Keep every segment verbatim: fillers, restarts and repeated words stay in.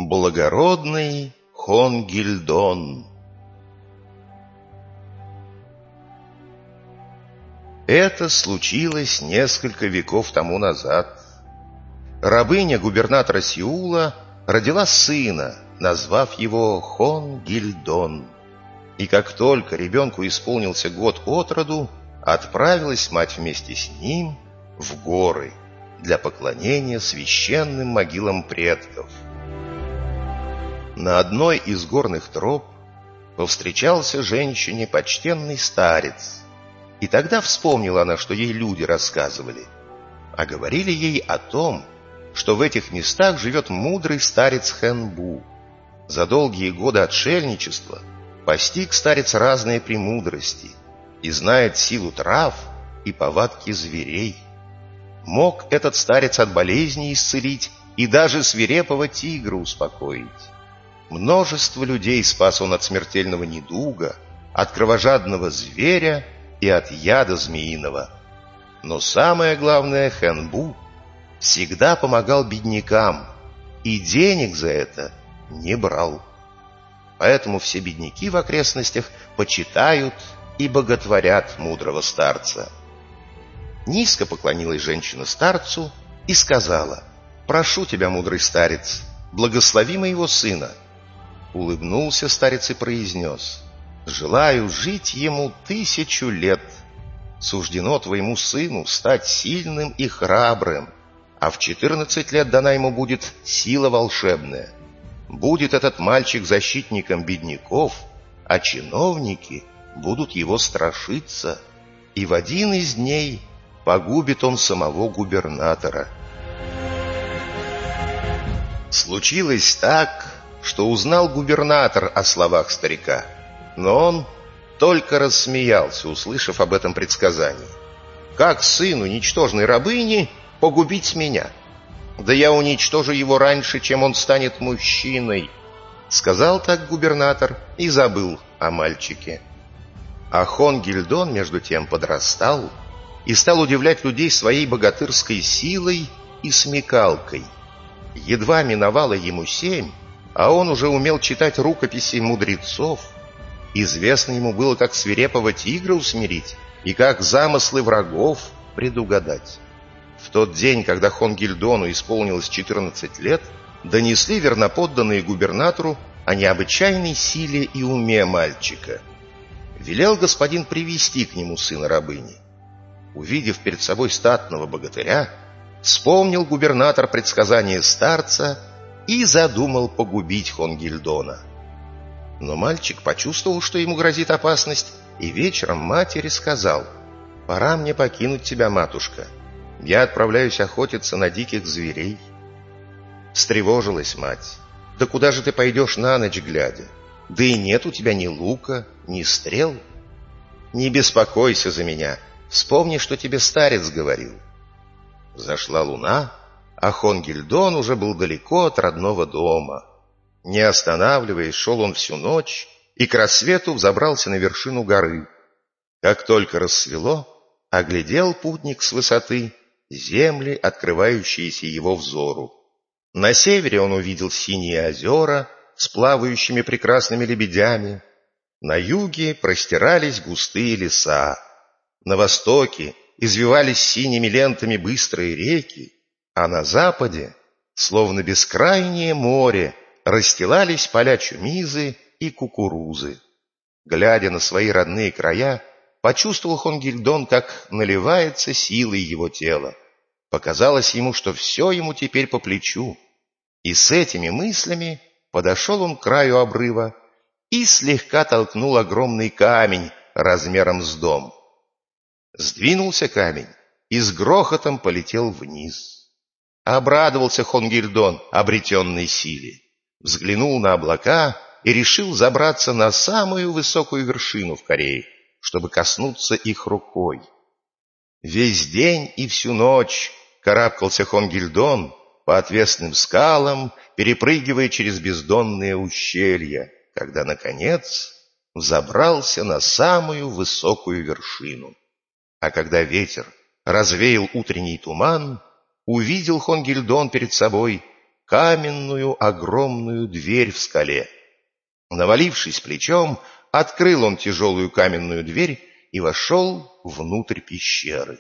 Благородный Хонгильдон. Это случилось несколько веков тому назад. Рабыня губернатора Сеула родила сына, назвав его Хонгильдон. И как только ребенку исполнился год от роду, отправилась мать вместе с ним в горы для поклонения священным могилам предков. На одной из горных троп повстречался женщине почтенный старец, и тогда вспомнила она, что ей люди рассказывали, а говорили ей о том, что в этих местах живет мудрый старец Хэнбу. За долгие годы отшельничества постиг старец разные премудрости и знает силу трав и повадки зверей. Мог этот старец от болезней исцелить и даже свирепого тигра успокоить. Множество людей спас он от смертельного недуга, от кровожадного зверя и от яда змеиного. Но самое главное, Хэнбу всегда помогал беднякам и денег за это не брал. Поэтому все бедняки в окрестностях почитают и боготворят мудрого старца. Низко поклонилась женщина старцу и сказала: «Прошу тебя, мудрый старец, благослови моего сына». Улыбнулся старец и произнес: «Желаю жить ему тысячу лет. Суждено твоему сыну стать сильным и храбрым, а в четырнадцать лет дана ему будет сила волшебная. Будет этот мальчик защитником бедняков, а чиновники будут его страшиться, и в один из дней погубит он самого губернатора». Случилось так, что узнал губернатор о словах старика, но он только рассмеялся, услышав об этом предсказании. «Как сыну ничтожной рабыни погубить меня? Да я уничтожу его раньше, чем он станет мужчиной». Сказал так губернатор и забыл о мальчике. А Хонгильдон, между тем, подрастал и стал удивлять людей своей богатырской силой и смекалкой. Едва миновало ему семь, а он уже умел читать рукописи мудрецов. Известно ему было, как свирепого тигра усмирить и как замыслы врагов предугадать. В тот день, когда Хонгильдону исполнилось четырнадцать лет, донесли верноподданные губернатору о необычайной силе и уме мальчика. Велел господин привести к нему сына рабыни. Увидев перед собой статного богатыря, вспомнил губернатор предсказание старца и задумал погубить Хонгильдона. Но мальчик почувствовал, что ему грозит опасность, и вечером матери сказал: «Пора мне покинуть тебя, матушка. Я отправляюсь охотиться на диких зверей». Встревожилась мать: «Да куда же ты пойдешь на ночь глядя? Да и нет у тебя ни лука, ни стрел. Не беспокойся за меня, вспомни, что тебе старец говорил». Зашла луна, а Хонгильдон уже был далеко от родного дома. Не останавливаясь, шел он всю ночь и к рассвету взобрался на вершину горы. Как только рассвело, оглядел путник с высоты земли, открывающиеся его взору. На севере он увидел синие озера с плавающими прекрасными лебедями. На юге простирались густые леса. На востоке извивались синими лентами быстрые реки, а на западе, словно бескрайнее море, расстилались поля чумизы и кукурузы. Глядя на свои родные края, почувствовал Хонгильдон, как наливается силой его тело. Показалось ему, что все ему теперь по плечу. И с этими мыслями подошел он к краю обрыва и слегка толкнул огромный камень размером с дом. Сдвинулся камень и с грохотом полетел вниз. Обрадовался Хонгильдон обретенной силе, взглянул на облака и решил забраться на самую высокую вершину в Корее, чтобы коснуться их рукой. Весь день и всю ночь карабкался Хонгильдон по отвесным скалам, перепрыгивая через бездонные ущелья, когда, наконец, взобрался на самую высокую вершину. А когда ветер развеял утренний туман, увидел Хонгильдон перед собой каменную огромную дверь в скале. Навалившись плечом, открыл он тяжелую каменную дверь и вошел внутрь пещеры.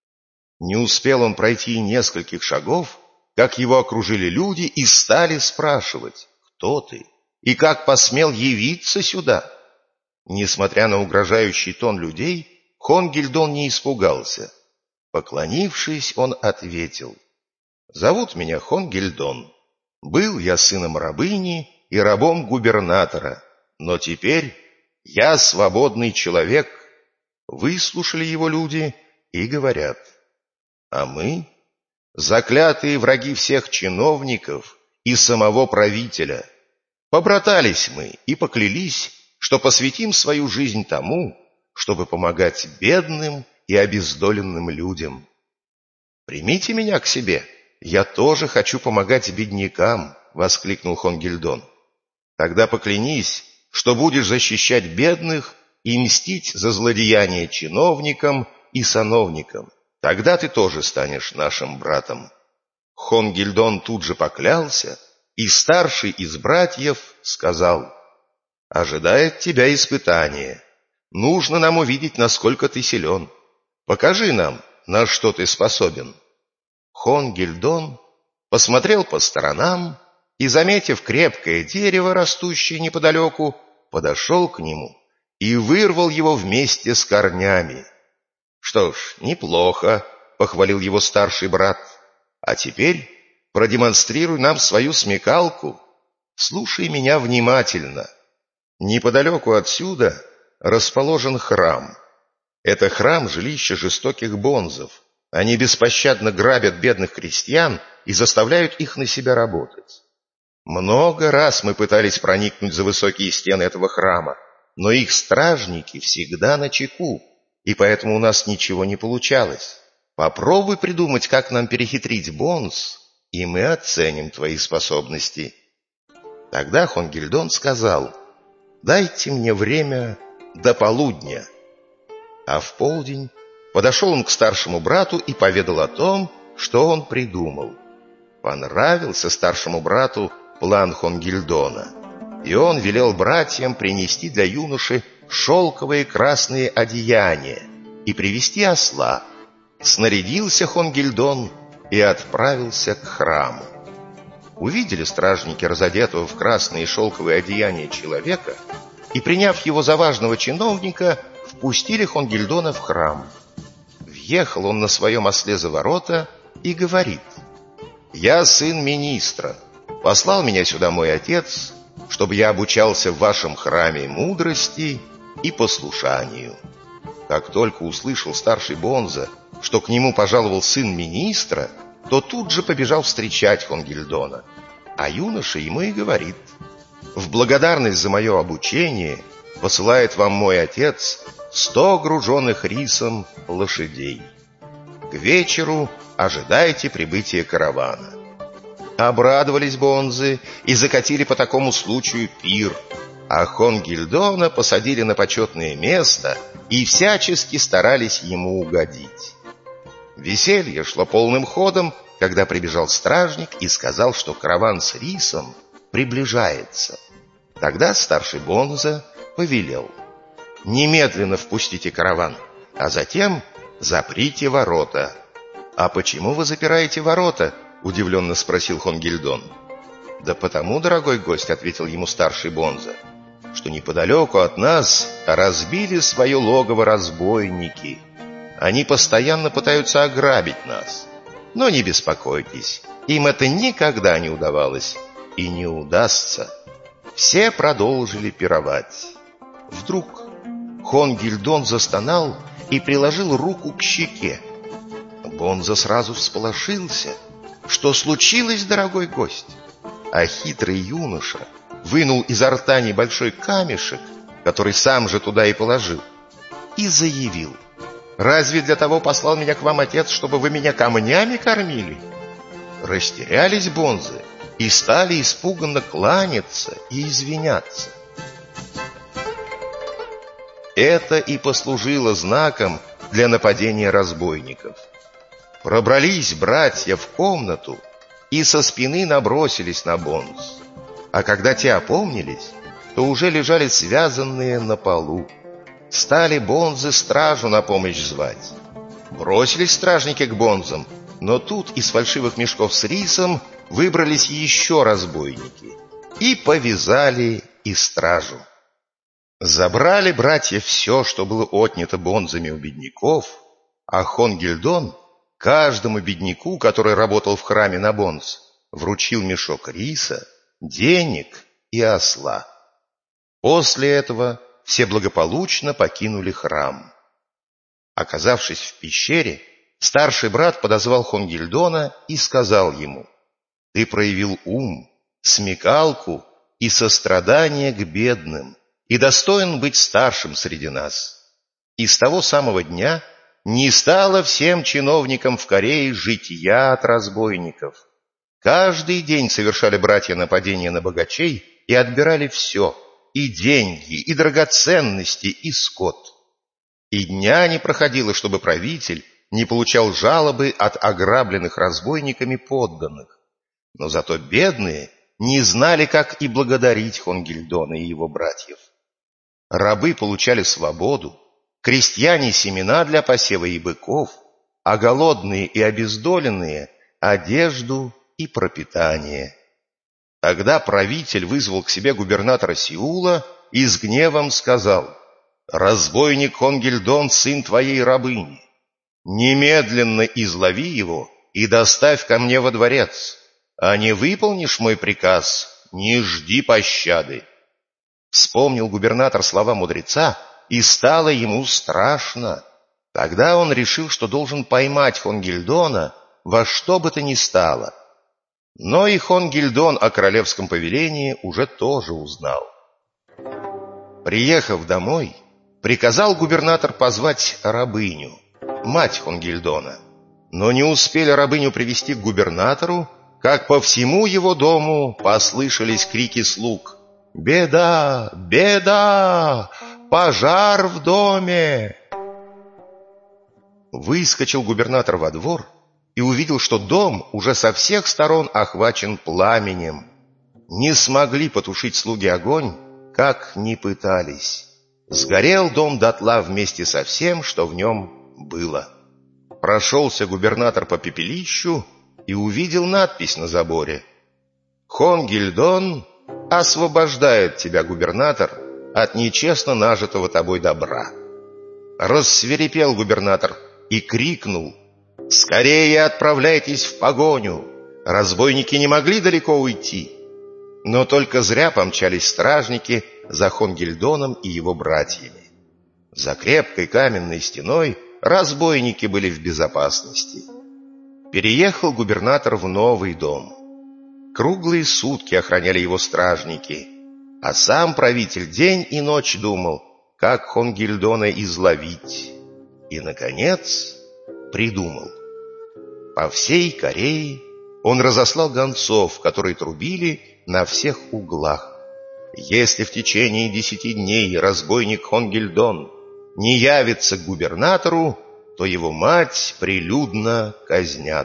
Не успел он пройти нескольких шагов, как его окружили люди и стали спрашивать: «Кто ты? И как посмел явиться сюда?» Несмотря на угрожающий тон людей, Хонгильдон не испугался. Поклонившись, он ответил: «Зовут меня Хонгильдон. Был я сыном рабыни и рабом губернатора, но теперь я свободный человек». Выслушали его люди и говорят: «А мы заклятые враги всех чиновников и самого правителя. Побратались мы и поклялись, что посвятим свою жизнь тому, чтобы помогать бедным и обездоленным людям. Примите меня к себе, я тоже хочу помогать беднякам», — воскликнул Хонгильдон. «Тогда поклянись, что будешь защищать бедных и мстить за злодеяния чиновникам и сановникам. Тогда ты тоже станешь нашим братом». Хонгильдон тут же поклялся, и старший из братьев сказал: «Ожидает тебя испытание. Нужно нам увидеть, насколько ты силен. Покажи нам, на что ты способен». Хонгильдон посмотрел по сторонам и, заметив крепкое дерево, растущее неподалеку, подошел к нему и вырвал его вместе с корнями. «Что ж, неплохо», — похвалил его старший брат. «А теперь продемонстрируй нам свою смекалку. Слушай меня внимательно. Неподалеку отсюда расположен храм. Это храм — жилище жестоких бонзов. Они беспощадно грабят бедных крестьян и заставляют их на себя работать. Много раз мы пытались проникнуть за высокие стены этого храма, но их стражники всегда начеку, и поэтому у нас ничего не получалось. Попробуй придумать, как нам перехитрить бонз, и мы оценим твои способности». Тогда Хонгильдон сказал: «Дайте мне время до полудня». А в полдень подошел он к старшему брату и поведал о том, что он придумал. Понравился старшему брату план Хонгильдона, и он велел братьям принести для юноши шелковые красные одеяния и привести осла. Снарядился Хонгильдон и отправился к храму. Увидели стражники разодетого в красные шелковые одеяния человека и, приняв его за важного чиновника, впустили Хонгильдона в храм. Въехал он на своем осле за ворота и говорит: «Я сын министра. Послал меня сюда мой отец, чтобы я обучался в вашем храме мудрости и послушанию». Как только услышал старший бонза, что к нему пожаловал сын министра, то тут же побежал встречать Хонгильдона. А юноша ему и говорит: «В благодарность за мое обучение посылает вам мой отец сто груженных рисом лошадей. К вечеру ожидайте прибытия каравана». Обрадовались бонзы и закатили по такому случаю пир, а Хонгильдона посадили на почетное место и всячески старались ему угодить. Веселье шло полным ходом, когда прибежал стражник и сказал, что караван с рисом приближается. Тогда старший бонза повелел: «Немедленно впустите караван, а затем заприте ворота». «А почему вы запираете ворота?» — удивленно спросил Хонгильдон. «Да потому, дорогой гость, — ответил ему старший бонза, — что неподалеку от нас разбили свое логово разбойники. Они постоянно пытаются ограбить нас. Но не беспокойтесь, им это никогда не удавалось и не удастся». Все продолжили пировать. Вдруг Хонгильдон застонал и приложил руку к щеке. Бонза сразу всполошился. «Что случилось, дорогой гость?» А хитрый юноша вынул изо рта небольшой камешек, который сам же туда и положил, и заявил: «Разве для того послал меня к вам отец, чтобы вы меня камнями кормили?» Растерялись бонзы и стали испуганно кланяться и извиняться. Это и послужило знаком для нападения разбойников. Пробрались братья в комнату и со спины набросились на Бонз. А когда те опомнились, то уже лежали связанные на полу. Стали Бонзы стражу на помощь звать. Бросились стражники к Бонзам, но тут из фальшивых мешков с рисом выбрались еще разбойники и повязали и стражу. Забрали братья все, что было отнято Бонзами у бедняков, а Хонгильдон каждому бедняку, который работал в храме на Бонз, вручил мешок риса, денег и осла. После этого все благополучно покинули храм. Оказавшись в пещере, старший брат подозвал Хонгильдона и сказал ему: «Ты проявил ум, смекалку и сострадание к бедным, и достоин быть старшим среди нас. И с того самого дня не стало всем чиновникам в Корее житья от разбойников. Каждый день совершали братья нападения на богачей и отбирали все, и деньги, и драгоценности, и скот. И дня не проходило, чтобы правитель не получал жалобы от ограбленных разбойниками подданных. Но зато бедные не знали, как и благодарить Хонгильдона и его братьев. Рабы получали свободу, крестьяне — семена для посева и быков, а голодные и обездоленные — одежду и пропитание. Тогда правитель вызвал к себе губернатора Сеула и с гневом сказал: «Разбойник Хонгильдон, сын твоей рабыни, немедленно излови его и доставь ко мне во дворец, а не выполнишь мой приказ, не жди пощады». Вспомнил губернатор слова мудреца, и стало ему страшно. Тогда он решил, что должен поймать Хонгильдона во что бы то ни стало. Но и Хонгильдон о королевском повелении уже тоже узнал. Приехав домой, приказал губернатор позвать рабыню, мать Хонгильдона. Но не успели рабыню привести к губернатору, как по всему его дому послышались крики слуг: «Беда! Беда! Пожар в доме!» Выскочил губернатор во двор и увидел, что дом уже со всех сторон охвачен пламенем. Не смогли потушить слуги огонь, как ни пытались. Сгорел дом дотла вместе со всем, что в нем было. Прошелся губернатор по пепелищу и увидел надпись на заборе: «Хонгильдон освобождает тебя, губернатор, от нечестно нажитого тобой добра». Рассвирепел губернатор и крикнул: «Скорее отправляйтесь в погоню!» Разбойники не могли далеко уйти. Но только зря помчались стражники за Хонгильдоном и его братьями. За крепкой каменной стеной разбойники были в безопасности. Переехал губернатор в новый дом. Круглые сутки охраняли его стражники, а сам правитель день и ночь думал, как Хонгильдона изловить. И, наконец, придумал. По всей Корее он разослал гонцов, которые трубили на всех углах: если в течение десяти дней разбойник Хонгильдон не явится к губернатору, то его мать прилюдно казнят.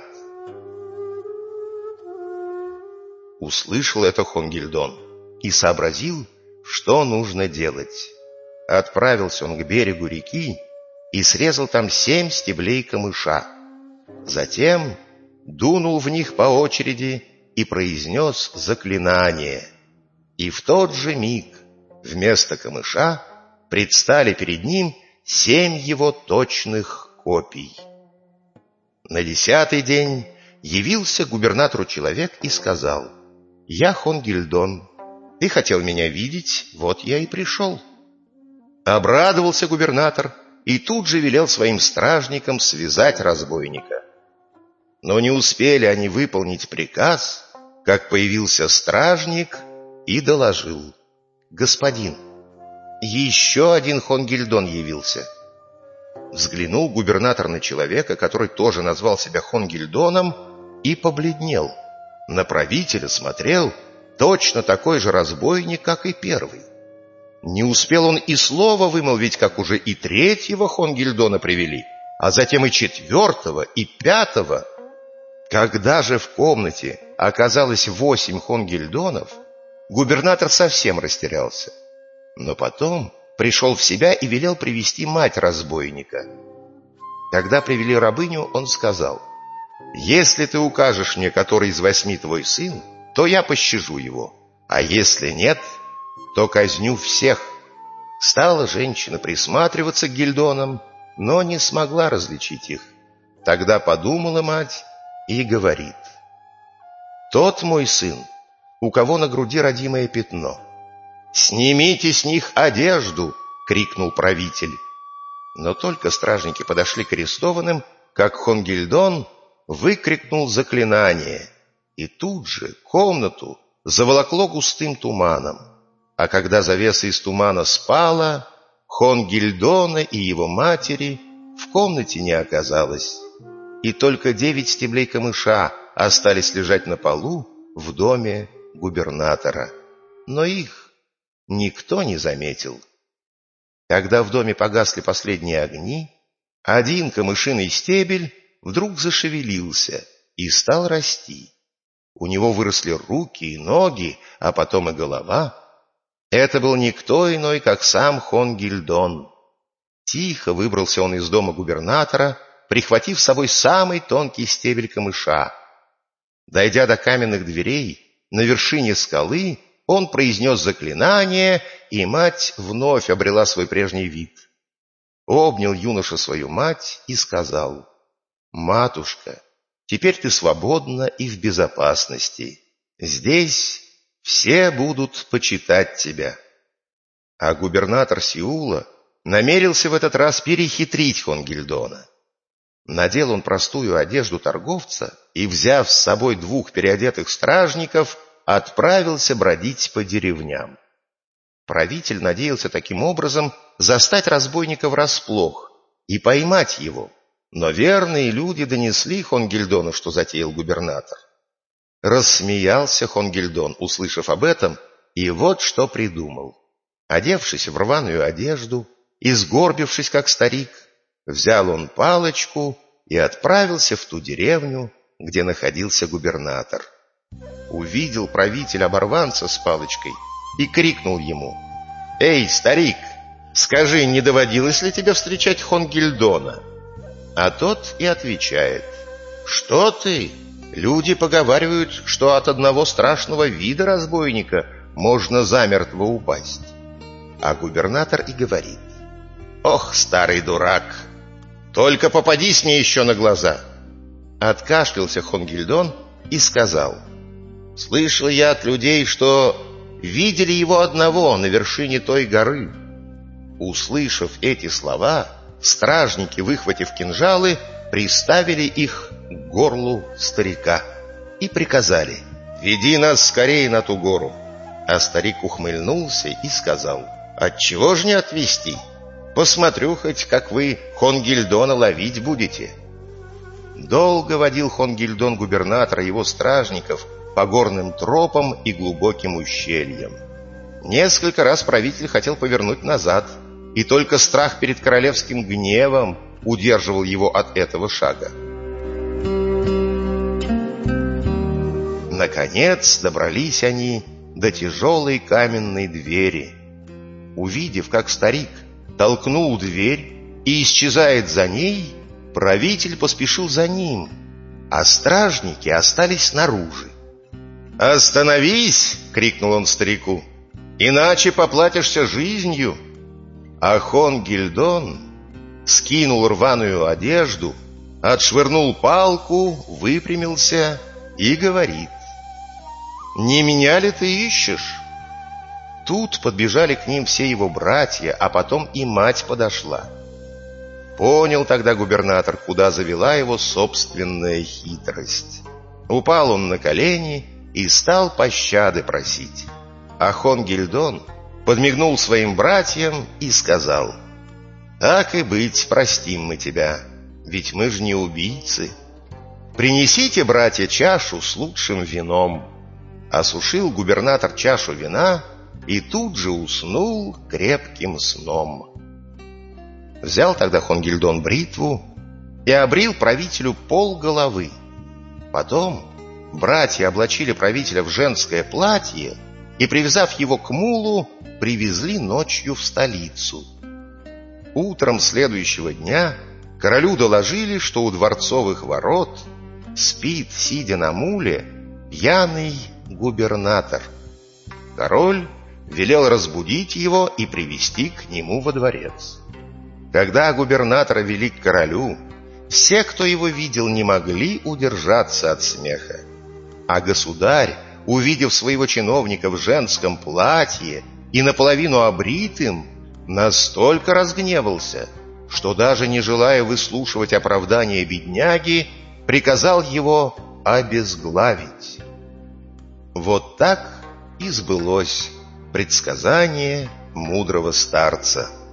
Услышал это Хонгильдон и сообразил, что нужно делать. Отправился он к берегу реки и срезал там семь стеблей камыша. Затем дунул в них по очереди и произнес заклинание. И в тот же миг вместо камыша предстали перед ним семь его точных копий. На десятый день явился к губернатору человек и сказал: «Я Хонгильдон. Ты хотел меня видеть, вот я и пришел». Обрадовался губернатор и тут же велел своим стражникам связать разбойника. Но не успели они выполнить приказ, как появился стражник и доложил: «Господин, еще один Хонгильдон явился». Взглянул губернатор на человека, который тоже назвал себя Хонгильдоном, и побледнел. На правителя смотрел точно такой же разбойник, как и первый. Не успел он и слова вымолвить, как уже и третьего Хонгильдона привели, а затем и четвертого, и пятого. Когда же в комнате оказалось восемь хонгильдонов, губернатор совсем растерялся. Но потом пришел в себя и велел привести мать разбойника. Когда привели рабыню, он сказал: «Если ты укажешь мне, который из восьми твой сын, то я пощажу его, а если нет, то казню всех». Стала женщина присматриваться к гильдонам, но не смогла различить их. Тогда подумала мать и говорит: «Тот мой сын, у кого на груди родимое пятно». «Снимите с них одежду!» — крикнул правитель. Но только стражники подошли к арестованным, как Хонгильдон выкрикнул заклинание, и тут же комнату заволокло густым туманом. А когда завеса из тумана спала, Хонгильдона и его матери в комнате не оказалось, и только девять стеблей камыша остались лежать на полу в доме губернатора. Но их никто не заметил. Когда в доме погасли последние огни, один камышиный стебель вдруг зашевелился и стал расти. У него выросли руки и ноги, а потом и голова. Это был никто иной, как сам Хонгильдон. Тихо выбрался он из дома губернатора, прихватив с собой самый тонкий стебель камыша. Дойдя до каменных дверей, на вершине скалы он произнес заклинание, и мать вновь обрела свой прежний вид. Обнял юноша свою мать и сказал: «Матушка, теперь ты свободна и в безопасности. Здесь все будут почитать тебя». А губернатор Сеула намерился в этот раз перехитрить Хонгильдона. Надел он простую одежду торговца и, взяв с собой двух переодетых стражников, отправился бродить по деревням. Правитель надеялся таким образом застать разбойника врасплох и поймать его, но верные люди донесли Хонгильдону, что затеял губернатор. Рассмеялся Хонгильдон, услышав об этом, и вот что придумал. Одевшись в рваную одежду и сгорбившись, как старик, взял он палочку и отправился в ту деревню, где находился губернатор. Увидел правитель оборванца с палочкой и крикнул ему: «Эй, старик, скажи, не доводилось ли тебе встречать Хонгильдона?» А тот и отвечает: «Что ты? Люди поговаривают, что от одного страшного вида разбойника можно замертво упасть». А губернатор и говорит: «Ох, старый дурак, только попадись мне еще на глаза». Откашлялся Хонгильдон и сказал: «Слышал я от людей, что видели его одного на вершине той горы». Услышав эти слова, стражники, выхватив кинжалы, приставили их к горлу старика и приказали: «Веди нас скорее на ту гору». А старик ухмыльнулся и сказал: «Отчего же не отвезти? Посмотрю хоть, как вы Хонгильдона ловить будете». Долго водил Хонгильдон губернатора и его стражников по горным тропам и глубоким ущельям. Несколько раз правитель хотел повернуть назад, и только страх перед королевским гневом удерживал его от этого шага. Наконец добрались они до тяжелой каменной двери. Увидев, как старик толкнул дверь и исчезает за ней, правитель поспешил за ним, а стражники остались снаружи. «Остановись!» — крикнул он старику. «Иначе поплатишься жизнью». А Хонгильдон скинул рваную одежду, отшвырнул палку, выпрямился и говорит: «Не меня ли ты ищешь?» Тут подбежали к ним все его братья, а потом и мать подошла. Понял тогда губернатор, куда завела его собственная хитрость. Упал он на колени и стал пощады просить. А Хонгильдон подмигнул своим братьям и сказал: «Так и быть, простим мы тебя, ведь мы же не убийцы. Принесите, братья, чашу с лучшим вином». Осушил губернатор чашу вина и тут же уснул крепким сном. Взял тогда Хонгильдон бритву и обрил правителю полголовы. Потом братья облачили правителя в женское платье и, привязав его к мулу, привезли ночью в столицу. Утром следующего дня королю доложили, что у дворцовых ворот спит, сидя на муле, пьяный губернатор. Король велел разбудить его и привести к нему во дворец. Когда губернатора вели к королю, все, кто его видел, не могли удержаться от смеха. А государь, увидев своего чиновника в женском платье и наполовину обритым, настолько разгневался, что, даже не желая выслушивать оправдания бедняги, приказал его обезглавить. Вот так и сбылось предсказание мудрого старца.